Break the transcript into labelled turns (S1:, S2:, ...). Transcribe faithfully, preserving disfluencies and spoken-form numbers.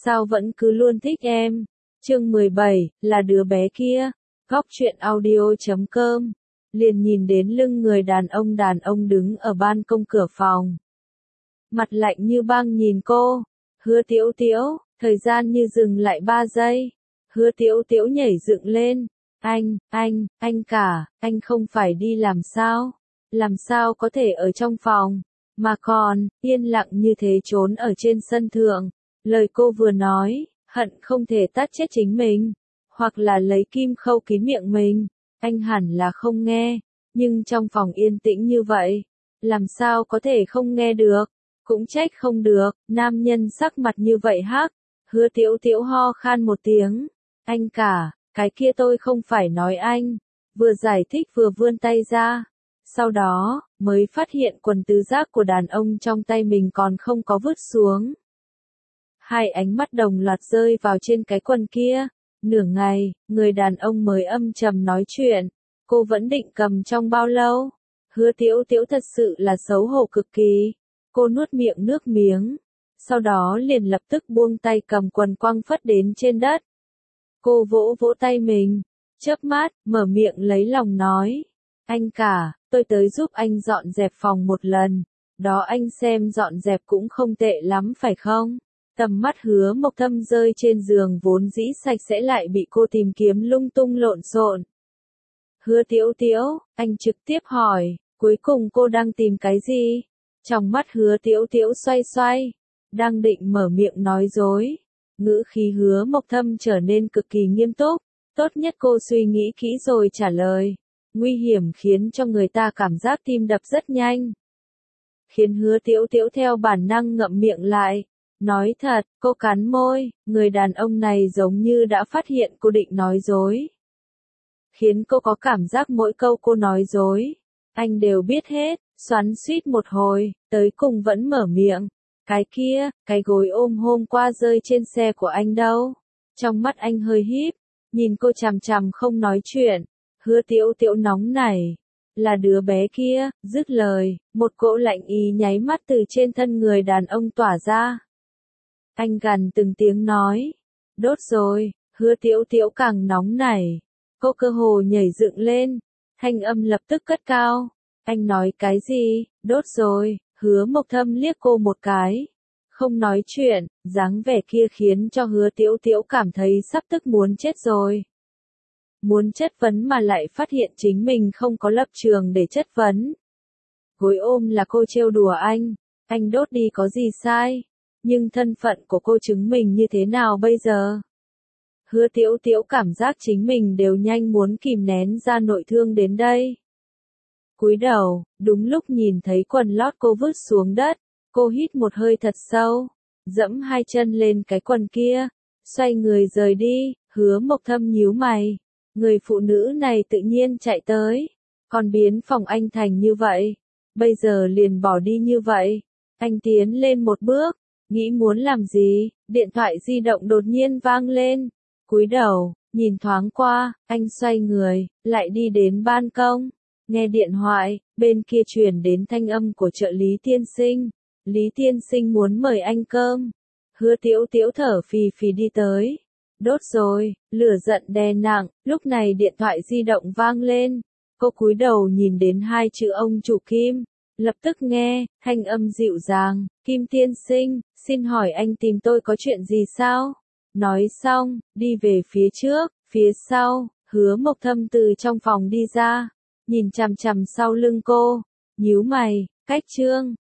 S1: sao vẫn cứ luôn thích em. Chương mười bảy, là đứa bé kia. Góc truyện audio chấm com. Liền nhìn đến lưng người đàn ông đàn ông đứng ở ban công cửa phòng. Mặt lạnh như băng nhìn cô. Hứa Tiếu Tiếu, thời gian như dừng lại ba giây. Hứa Tiếu Tiếu nhảy dựng lên. Anh, anh, anh cả, anh không phải đi làm sao? Làm sao có thể ở trong phòng, mà còn, yên lặng như thế trốn ở trên sân thượng. Lời cô vừa nói, hận không thể tát chết chính mình, hoặc là lấy kim khâu kín miệng mình. Anh hẳn là không nghe, nhưng trong phòng yên tĩnh như vậy, làm sao có thể không nghe được, cũng trách không được, nam nhân sắc mặt như vậy hắc. Hứa Tiếu Tiếu ho khan một tiếng, anh cả, cái kia tôi không phải nói anh, vừa giải thích vừa vươn tay ra. Sau đó, mới phát hiện quần tứ giác của đàn ông trong tay mình còn không có vứt xuống. Hai ánh mắt đồng loạt rơi vào trên cái quần kia. Nửa ngày, người đàn ông mới âm trầm nói chuyện. Cô vẫn định cầm trong bao lâu? Hứa Tiếu Tiếu thật sự là xấu hổ cực kỳ. Cô nuốt miệng nước miếng. Sau đó liền lập tức buông tay cầm quần quăng phất đến trên đất. Cô vỗ vỗ tay mình. Chớp mắt, mở miệng lấy lòng nói. Anh cả, tôi tới giúp anh dọn dẹp phòng một lần. Đó anh xem dọn dẹp cũng không tệ lắm phải không? Tầm mắt Hứa Mộc Thâm rơi trên giường vốn dĩ sạch sẽ lại bị cô tìm kiếm lung tung lộn xộn. Hứa Tiếu Tiếu, anh trực tiếp hỏi, cuối cùng cô đang tìm cái gì? Trong mắt Hứa Tiếu Tiếu xoay xoay, đang định mở miệng nói dối. Ngữ khí Hứa Mộc Thâm trở nên cực kỳ nghiêm túc, tốt nhất cô suy nghĩ kỹ rồi trả lời. Nguy hiểm khiến cho người ta cảm giác tim đập rất nhanh. Khiến Hứa Tiếu Tiếu theo bản năng ngậm miệng lại. Nói thật, cô cắn môi, người đàn ông này giống như đã phát hiện cô định nói dối. Khiến cô có cảm giác mỗi câu cô nói dối, anh đều biết hết, xoắn xuýt một hồi, tới cùng vẫn mở miệng. Cái kia, cái gối ôm hôm qua rơi trên xe của anh đâu? Trong mắt anh hơi híp, nhìn cô chằm chằm không nói chuyện. Hứa Tiếu Tiếu nóng nảy. Là đứa bé kia, dứt lời, một cỗ lạnh ý nháy mắt từ trên thân người đàn ông tỏa ra. Anh gằn từng tiếng nói. Đốt rồi, Hứa Tiếu Tiếu càng nóng nảy. Cô cơ hồ nhảy dựng lên. Thanh âm lập tức cất cao. Anh nói cái gì? Đốt rồi. Hứa Mộc Thâm liếc cô một cái. Không nói chuyện, dáng vẻ kia khiến cho Hứa Tiếu Tiếu cảm thấy sắp tức muốn chết rồi. Muốn chất vấn mà lại phát hiện chính mình không có lập trường để chất vấn. Gối ôm là cô trêu đùa anh. Anh đốt đi có gì sai? Nhưng thân phận của cô chứng minh như thế nào bây giờ? Hứa Tiếu Tiếu cảm giác chính mình đều nhanh muốn kìm nén ra nội thương đến đây. Cúi đầu, đúng lúc nhìn thấy quần lót cô vứt xuống đất, cô hít một hơi thật sâu, dẫm hai chân lên cái quần kia, xoay người rời đi. Hứa Mộc Thâm nhíu mày, người phụ nữ này tự nhiên chạy tới, còn biến phòng anh thành như vậy, bây giờ liền bỏ đi như vậy. Anh tiến lên một bước, nghĩ muốn làm gì, điện thoại di động đột nhiên vang lên. Cúi đầu, nhìn thoáng qua, anh xoay người, lại đi đến ban công. Nghe điện thoại, bên kia truyền đến thanh âm của trợ lý tiên sinh. Lý tiên sinh muốn mời anh cơm. Hứa Tiếu Tiếu thở phì phì đi tới. Đốt rồi, lửa giận đè nặng, lúc này điện thoại di động vang lên. Cô cúi đầu nhìn đến hai chữ ông chủ Kim. Lập tức nghe, thanh âm dịu dàng. Kim tiên sinh, xin hỏi anh tìm tôi có chuyện gì sao? Nói xong, đi về phía trước, phía sau, Hứa Mộc Thâm từ trong phòng đi ra. Nhìn chằm chằm sau lưng cô, nhíu mày, cách trương,